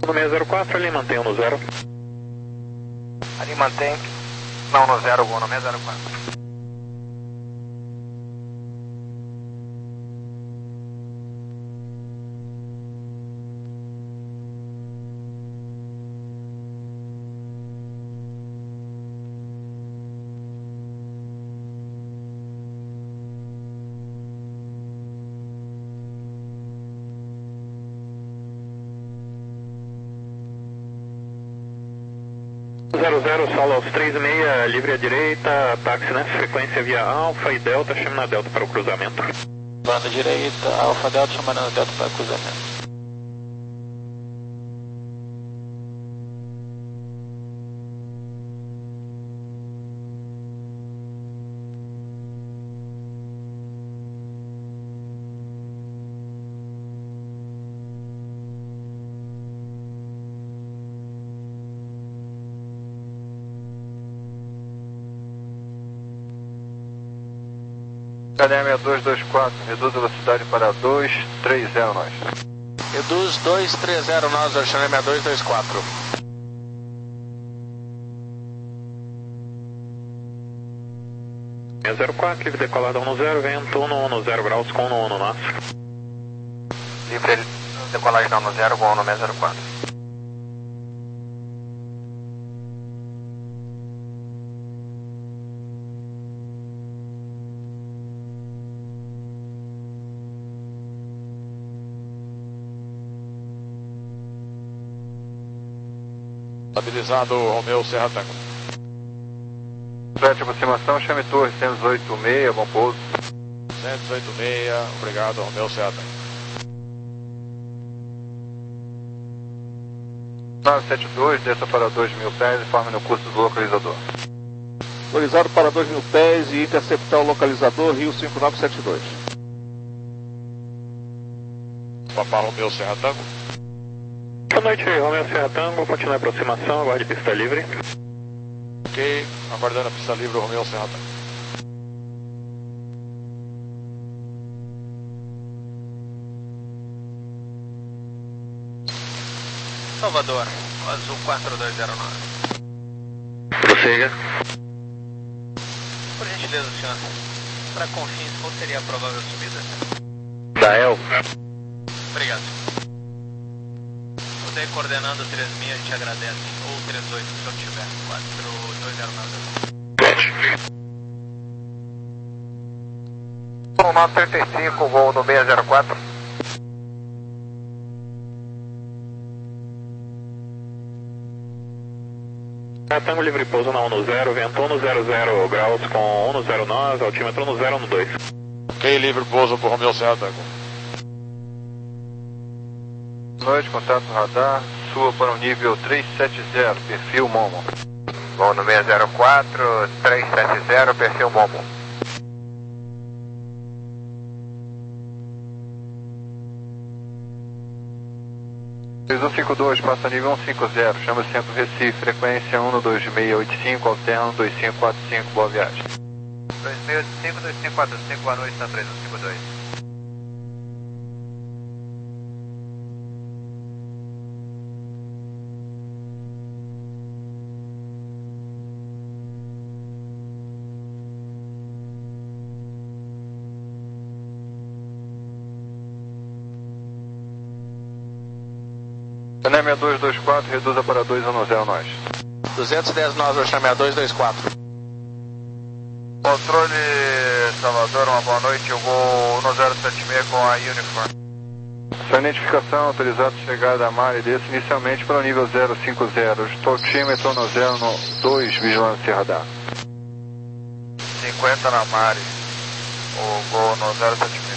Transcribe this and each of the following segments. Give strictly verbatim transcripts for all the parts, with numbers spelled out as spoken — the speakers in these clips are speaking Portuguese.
No seis zero quatro, ali mantém no zero. Ali mantém, não no zero, Gol no seis zero quatro. zero zero, solo aos três e meia, livre à direita, táxi, né? Frequência via Alfa e Delta, chama na Delta para o cruzamento. Banda direita, Alfa Delta, chamando na Delta para o cruzamento. Cadeia seis dois dois quatro, reduz a velocidade para dois três zero nós. Reduz dois três zero nós, Oceané seis dois dois quatro. seis zero quatro, livre decolada um zero, vento um zero graus com um nós. Livre decolagem não no zero, Gol no seis zero quatro. Estabilizado Romeu Serra Tango. Frete aproximação, chame torre cento e dezoito ponto seis, bom pouso. cento e dezoito ponto seis, obrigado Romeu Serra Tango. nove sete dois, desça para dois mil pés e forme no curso do localizador. Localizado para dois mil pés e interceptar o localizador Rio cinco nove sete dois. Papá Romeu Serra Tango. Boa noite, Romeu Serra Tango, continue a aproximação, aguarde pista livre. Ok, aguardando a pista livre, Romeu Serra Tango. Salvador, azul quatro dois zero nove. Prossiga. Por gentileza, senhor, para Confins, qual seria a provável subida? Dael. Obrigado. Você coordenando três mil, a gente agradece. Ou três oito, se eu tiver. quatro dois zero nove. nove trinta e cinco, voo no seis zero quatro. Tango livre pouso na um zero, vento um zero zero graus com um zero nós, altímetro um zero um dois. Ok, livre pouso por Romeu Serra Tango. Noite, contato radar, sua para o nível trezentos e setenta, perfil Momo. Voo no seis zero quatro, trezentos e setenta, perfil Momo. seis um cinco dois, passa nível cento e cinquenta, chama o centro Recife, frequência um dois seis oito cinco, alterno dois cinco quatro cinco, boa viagem. dois seis oito cinco, dois cinco quatro cinco, boa noite, na três um cinco dois. Cané seis dois dois quatro, reduza para dois um zero nós. duzentos e dez nós, Oceané seis dois dois quatro. Controle Salvador, uma boa noite, eu vou um zero sete seis com a Uniform. Sua identificação, autorizado chegada a Mari, desce inicialmente para o nível zero cinco zero, estou no zero dois, vigilância radar. cinquenta na Mari, o gol no zero sete seis.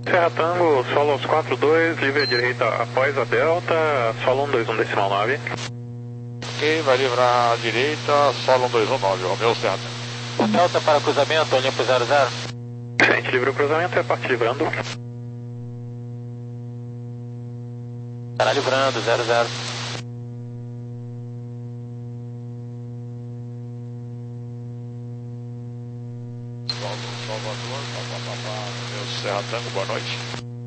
Serra Tango, solo os quatro dois, livre à direita após a Delta, solo um dois um decimal nove. Ok, vai livrar à direita, solo um dois um nove, Romeu Serra Tango. Delta para cruzamento, Olimpo zero zero. A gente livra o cruzamento, é a parte livrando. Estará livrando, zero zero. Salvador, papapá, Romeu Serra Tango, boa noite.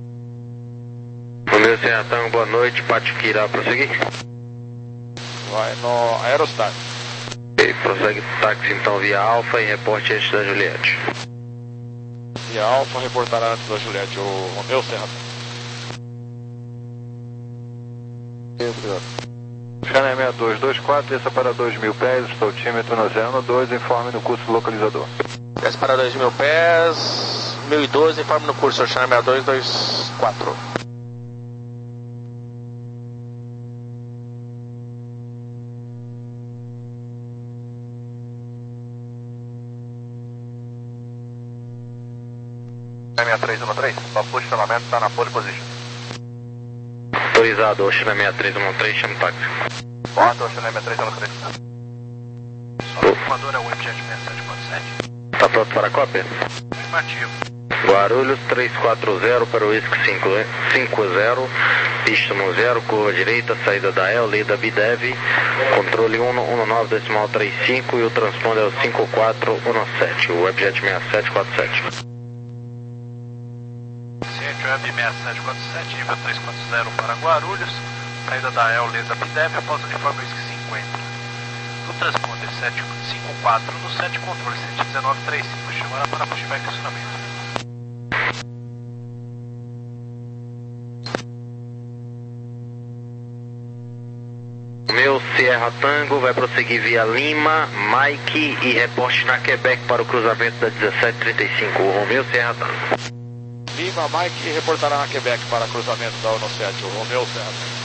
Romeu Serra Tango, boa noite, Pátio irá prosseguir? Vai no Aerostar. Ok, prossegue táxi então via Alfa e reporte antes da Juliette. Via Alfa reportará antes da Juliette, o Romeu Serra Tango. Channel sessenta e dois vinte e quatro, desça para dois mil pés, altímetro no zero dois, informe no curso localizador. Desce para dois mil pés, mil e doze, informe no curso, Channel sessenta e dois vinte e quatro. sessenta e três três, só posicionamento está na pole position. Autorizado, Ocean sessenta e três três, chama o táxi. Porta, Ocean sessenta e três três. Só o formador é o Webjet seis sete quatro sete. Tá pronto para a cópia? Afirmativo. Guarulhos três quatro zero para o Whisky cinco zero, pista no zero, curva direita, saída da E L, lida B D E V, controle um um nove decimal trinta e cinco e o transponder é o cinco quatro um sete, o Webjet seis sete quatro sete. Ciente Web seis sete quatro sete, nível três quatro zero para Guarulhos, saída da E L, lida B D E V, após o uniforme Whisky cinquenta. No transponder sete cinco quatro no sete, controle sete um nove três cinco, chamada para pushback e acionamento. Meu Sierra Tango vai prosseguir via Lima, Mike e reporte na Quebec para o cruzamento da dezessete trinta e cinco. O Romeu Sierra Tango. Lima, Mike reportará na Quebec para cruzamento da U N O sete, o Romeu Serra Tango.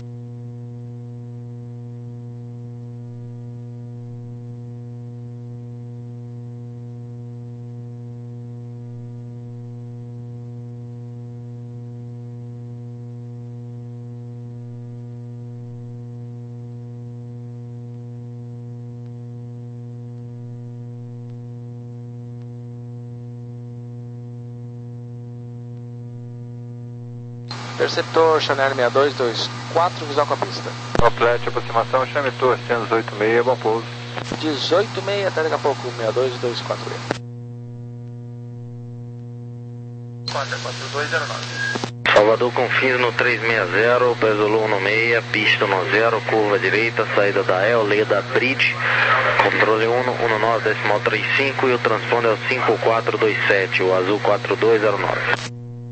Perceptor, Channel sessenta e dois vinte e quatro, visual com a pista. Oplete, aproximação, chame tour, cento e oito seis, bom pouso. dezoito e meia, até daqui a pouco, sessenta e dois vinte e quatro. quatro quatro dois zero nove. Salvador Confins no três seis zero, peso Zulu no seis, pista no zero, curva direita, saída da E L, lida Bridge, controle um um nove decimal trinta e cinco e o transponder é o cinco quatro dois sete, o azul quatro dois zero nove.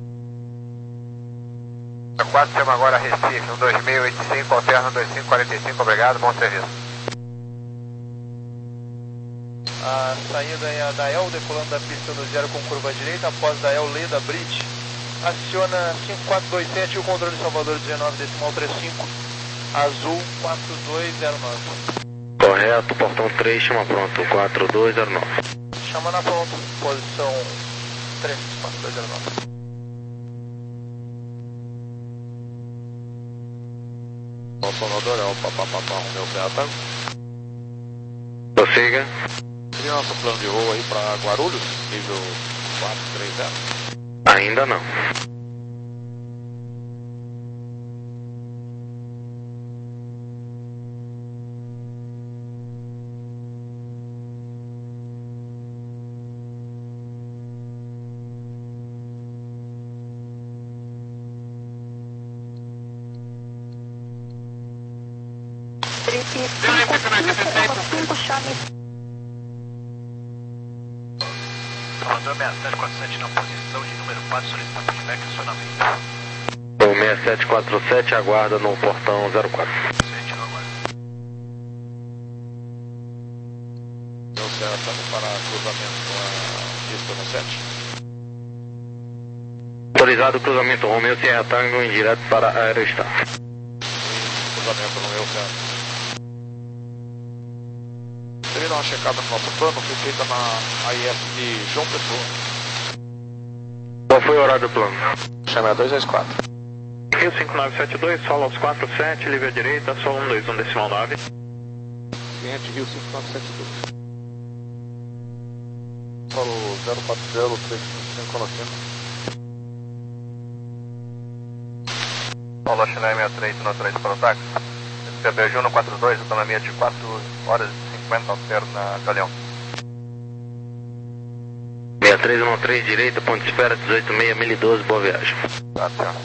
quatro, chama agora Recife, um dois mil e oitenta e cinco, alterna dois cinco quarenta e cinco, obrigado, bom serviço. A saída é a da E L, decolando da pista no zero com curva direita, após da E L, lei da Bridge. Aciona cinco quatro dois sete e o controle Salvador dezenove decimal trinta e cinco, azul quatro dois zero nove. Correto, portão três, chama pronto, quatro dois zero nove. Chama na pronto, posição três quatro dois zero nove. O Salvador é o papapá, Romeu Serra Tango. Prossiga. Cria nosso plano de voo aí para Guarulhos, nível quatro três zero. Ainda não. Salvador seis sete quatro sete na posição de número quatro, solicitando pushback e acionamento. O seis sete quatro sete aguarda no portão zero quatro. Sente, não aguarda. Romeu Serra Tango para cruzamento com a pista no sete. Autorizado o cruzamento Romeu Sierra Tango em direto para a Aerostar. Cruzamento Romeu Serra Tango. Termina uma checada no nosso plano, foi feita na I S de João Pessoa. foi o horário do plano? Chama dois dois quatro. Rio cinco nove sete dois, solo aos quatro sete, livre à direita, solo um dois um decimal nove. Cliente Rio cinco nove sete dois. Solo zero quatro zero três cinco cinco no cinco. Solo China sessenta e três no três para o táxi. C B J um quatro dois, autonomia de quatro horas e cinquenta ampere na Galeão. sessenta e três um três, direita, ponto de espera, dezoito seis, mil e doze, boa viagem. Tá, senhor.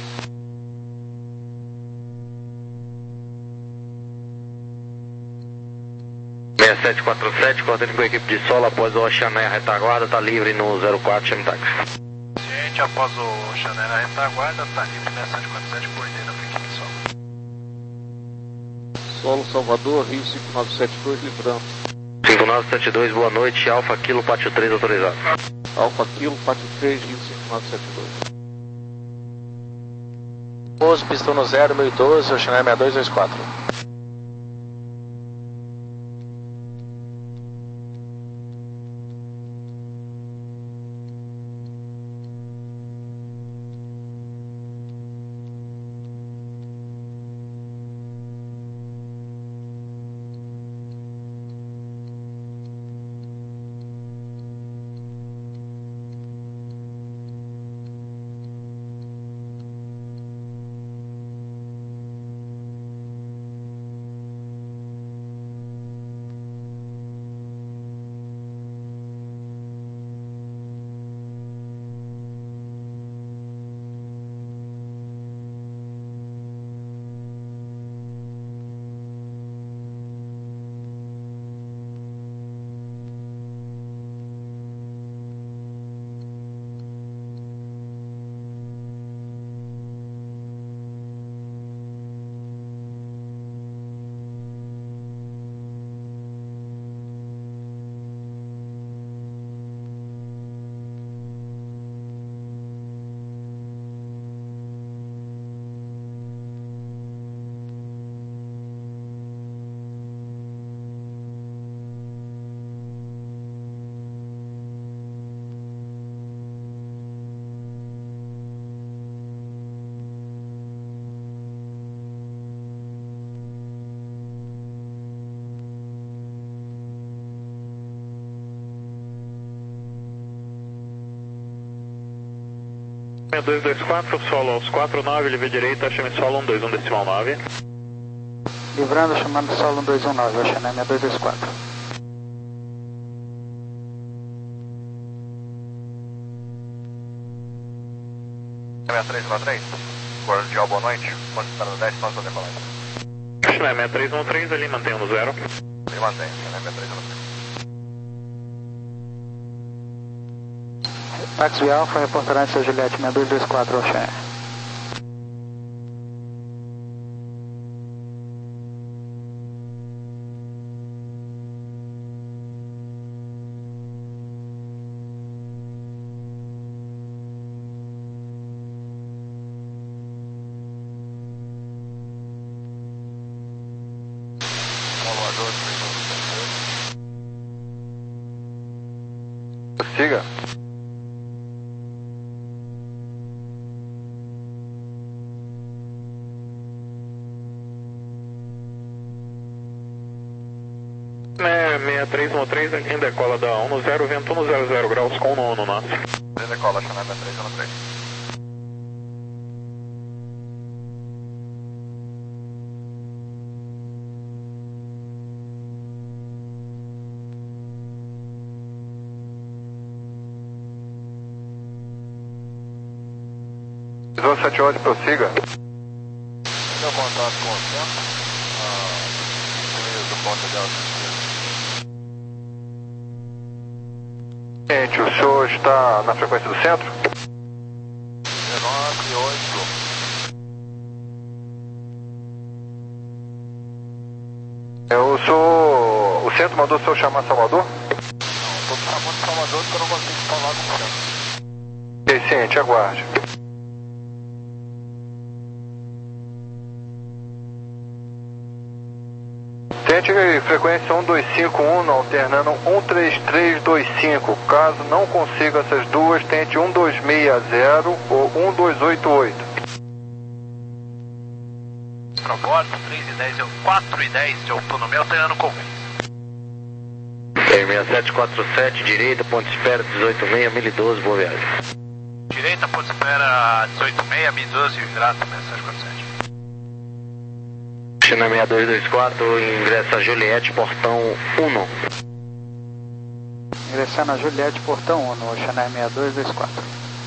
sessenta e sete quatro sete, coordenando com a equipe de solo após o Oxané, a retaguarda, está livre no zero quatro, chame táxi. Gente, após o Oxané na retaguarda, está livre na sete quatro sete, coordena com a equipe de solo. Solo Salvador, Rio cinco nove sete dois, livrando. cinco nove sete dois, boa noite, Alfa Kilo, Pátio três, autorizado. Alfa Kilo, Pátio três, Rio cinco nove sete dois. Pouso, pistão no zero, mil e doze, Oxané sessenta e dois dois quatro. dois dois quatro, solo aos quatro nove, livre à direita, chame solo um dois um decimal nove. Livrando, chamando solo um dois um nove, Oxané sessenta e dois dois quatro. sessenta e três um três, cordial, boa noite, ponto de espera dez, ponto de decolagem. Oxané sessenta e três um três, ali mantenha no zero. Ele mantém, sessenta e três um três. Táxi Alfa, reportará seu Juliette sessenta e dois dois quatro, Oxané. Siga. sessenta e três um três, em decola da um no zero, vento no zero zero graus com no no nosso. Decola, China sessenta e três um três. doze sete oito, prossiga. Meu contato com o centro. Ah, do ponto de altitude. Gente, o senhor está na frequência do centro? nove oito. Eu sou... O centro mandou o senhor chamar Salvador? Não, estou chamando Salvador porque eu não consigo falar com o centro. Ok, ciente, aguarde. Tenente frequência um dois cinco um, alternando um três três dois cinco. Caso não consiga essas duas, tente um dois seis zero ou um dois oito oito. Probordo, três e dez, quatro e dez de autonomia, alternando com seis sete quatro sete, direita, ponto espera, dezoito seis, mil e doze, boa viagem. Direita, ponto espera, dezoito seis, mil e doze, grata, mensagem quatro sete. China seis dois dois quatro, ingressa Juliette, portão um. Ingressar na Juliette, portão um, China seis dois dois quatro.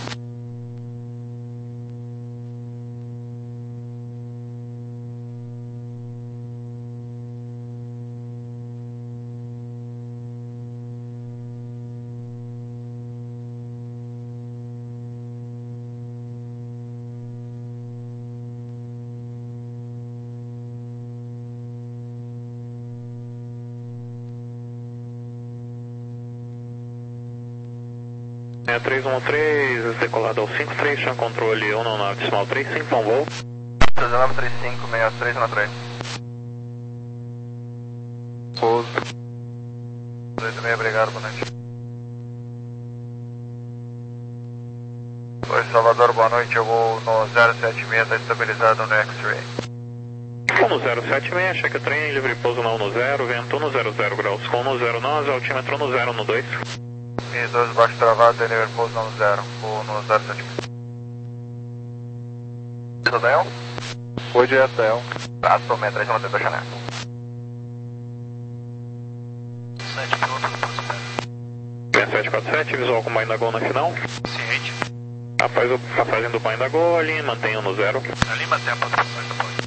três um três, decolado ao cinco três, chão controle um nove decimal três cinco, bom voo. nove três cinco, seis três um três. Pouso. dois seis, obrigado, boa noite. Oi, Salvador, boa noite, eu vou no zero sete seis, está estabilizado no X-Ray. No zero sete seis, cheque o trem, livre pouso na um zero, vento um zero zero graus, com um zero nove, altímetro um zero um dois. mil e doze baixo travado, delivery pouso no zero, vou no zero sete seis. Tudo bem? Foi direto, Del. Traço, seis três um três da Chanel. sete piloto no pouso seis sete quatro sete, visual com Bind da Gol na final. ciente. Após o passagem do Bind da Gol, ali mantenha no zero. Ali mantém a ponta passagem do ponto.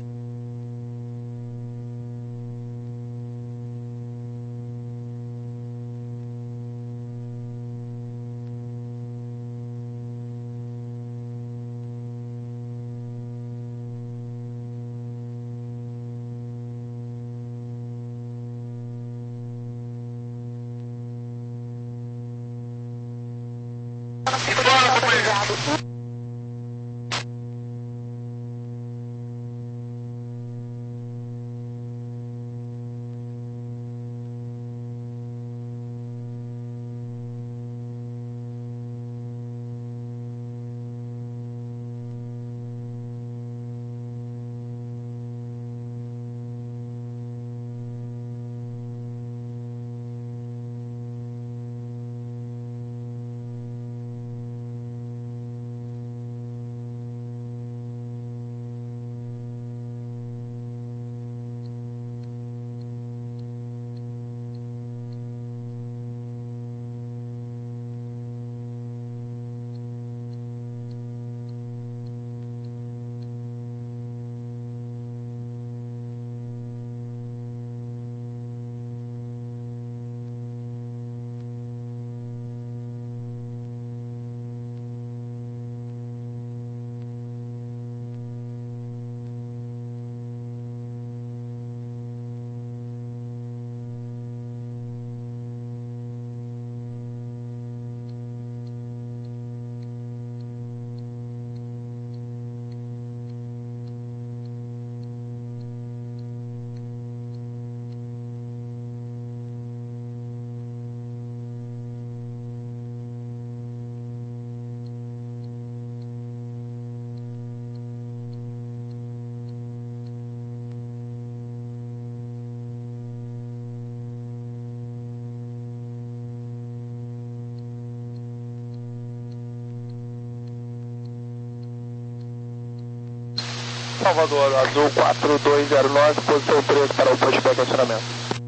Salvador, azul quatro dois zero nove, posição três para o pushback acionamento.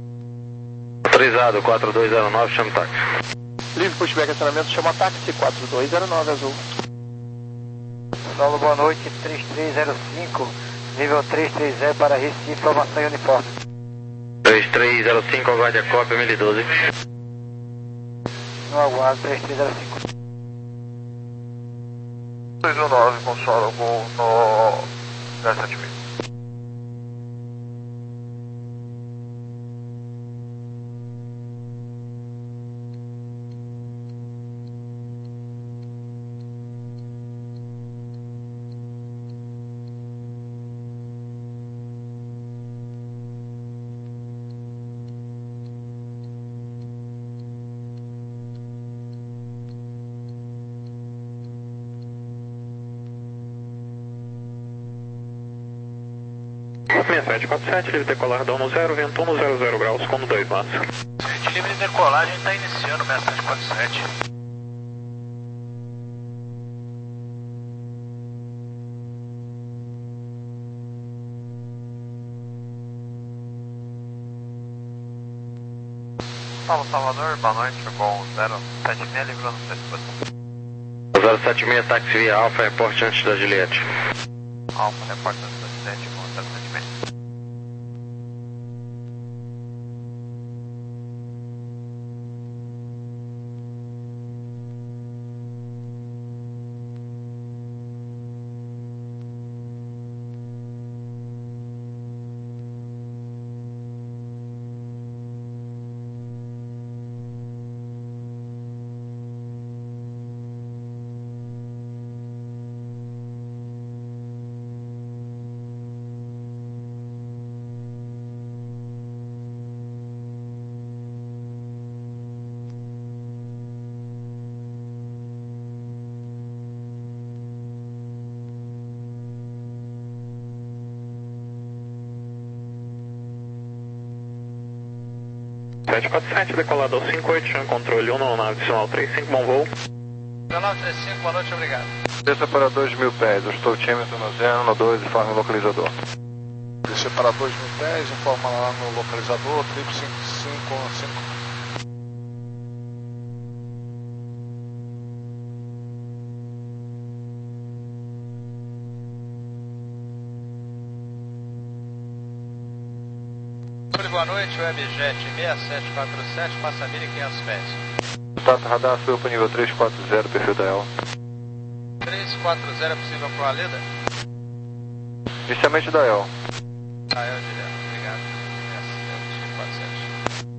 Autorizado, quatro dois zero nove, chama táxi. Livre pushback acionamento, chama táxi, quatro dois zero nove, azul. Saulo, boa noite, três três zero cinco, nível três três zero para Recife, formação e uniforme. três três zero cinco, aguarde a cópia, mil e doze. No aguardo, três três zero cinco. dois um nove, consolo, vou no zero sete seis. seis sete quatro sete, livre decolar no zero, vento um no zero zero graus, com dois massa. Gente, livre de decolagem está iniciando seis sete quatro sete. Paulo Salvador, boa noite, com zero sete seis, livrando sete posição. zero sete seis, táxi via Alfa, reporte antes da Juliette. Alfa, reporte antes da Juliette, com zero sete seis. sete quatro sete, decolador cinco oito, chão controle um nove decimal trinta e cinco, bom voo. nove três cinco, boa noite, obrigado. Desça para dois mil pés, eu estou tímetro no zero, no dois, informe o localizador. Descer para dois mil pés, informa lá no localizador, trip cinco cinco cinco. Boa noite, Webjet seis sete quatro sete, passa mil e quinhentos pés. Status radar, subiu para o nível três quatro zero, perfil da E L. três quatro zero é possível para o Aleda? Inicialmente da E L. Ah, é o direto, obrigado. seis sete quatro sete.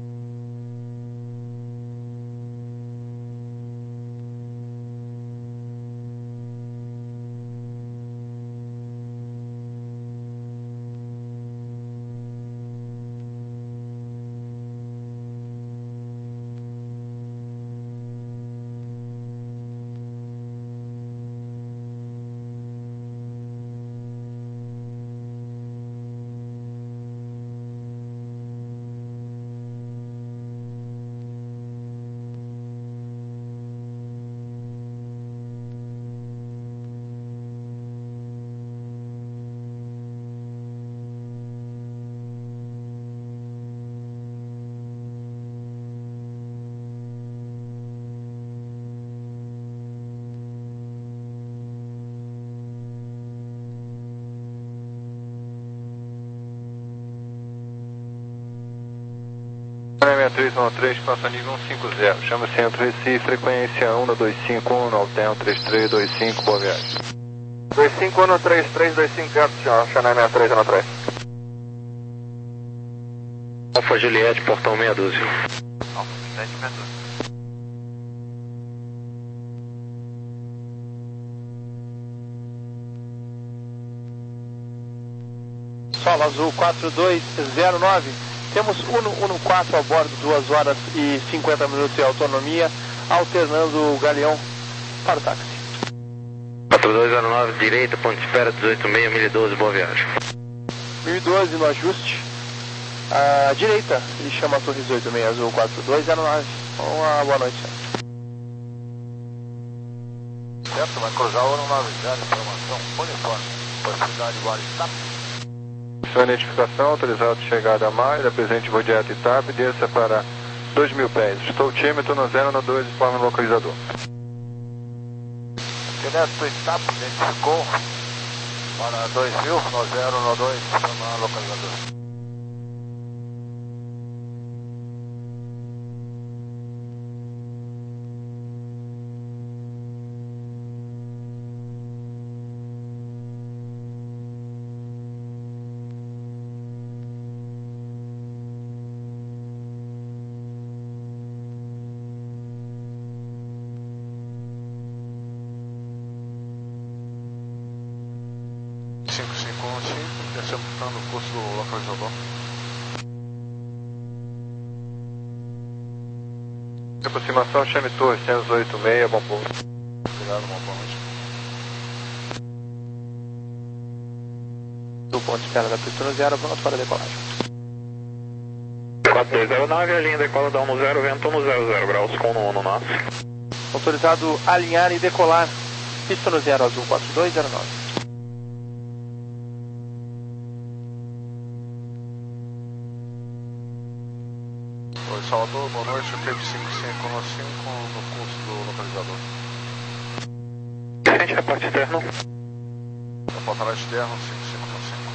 seis três um três, passa nível cento e cinquenta, chama centro Recife, frequência um dois cinco um, Alten três três dois cinco, boa viagem. dois cinco um três três dois cinco, Chanel seis três um três. Alfa Juliette, portão meia dúzia. Alfa Juliette, meia dúzia. Solo Azul quatro dois zero nove. Temos Uno Uno quatro a bordo, duas horas e cinquenta minutos de autonomia, alternando o galeão para o táxi. quatro dois zero nove, direita, ponto de espera, dezoito seis, mil e doze, boa viagem. mil e doze no ajuste, à direita, ele chama a Torre dezoito seis Azul quatro dois zero nove. Uma boa noite. Certo, vai cruzar o ano nove zero, informação uniforme, possibilidade Guarita. Sua identificação, autorizado chegada a Maia, presente voo direto Itap, desça para dois mil pés. Estou tímetro no zero, no dois, informe o localizador. Direto Itap, identificou para dois mil, no zero, no dois, informa o localizador. cinco cinco um cinco, descemos no curso do localizador. Aproximação, chame Torre cento e oito seis, bom pouso. Obrigado, uma boa noite. do ponto de espera da pista no zero, pronto para decolagem. quatro dois zero nove, a linha decola da um no zero, vento um zero zero graus com no um no nove. Autorizado alinhar e decolar, pista no zero azul quatro dois zero nove. Oi, Salvador, boa noite, Tape cinco cinco no cinco no curso do localizador. Frente a parte externa. A porta externa, cinco cinco no cinco.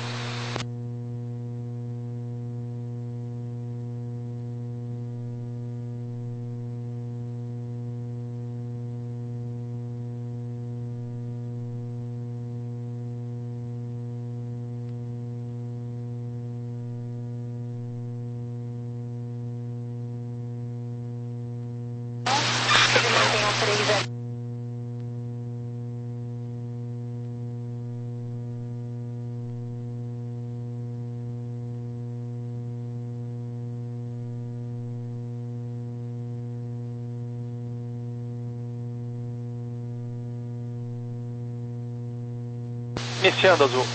Iniciando azul.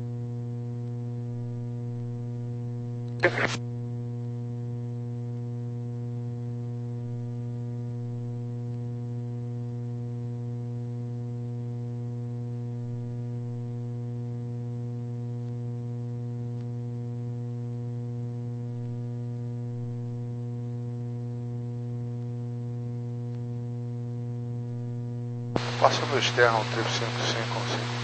Passa no externo, Tape cinco cinco no cinco.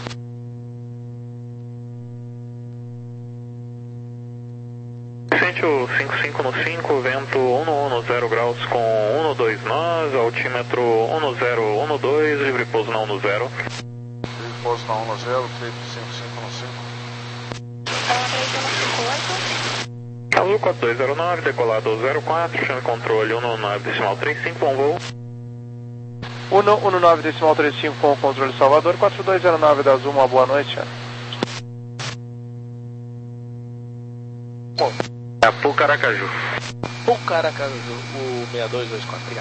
Frente o cinco cinco no cinco, vento um no um no zero graus com um no dois nós, altímetro um no zero um no dois, livre pouso na um no zero. Livre pouso na um no zero, Tape cinco cinco no cinco. Azul quatro dois zero nove, decolado zero quatro, chame controle um no nove decimal trinta e cinco, bom voo. um no nove decimal trinta e cinco com o controle Salvador, quatro dois zero nove da Azul, uma boa noite. É Pucaracaju. Pucaracaju, o seis dois dois quatro.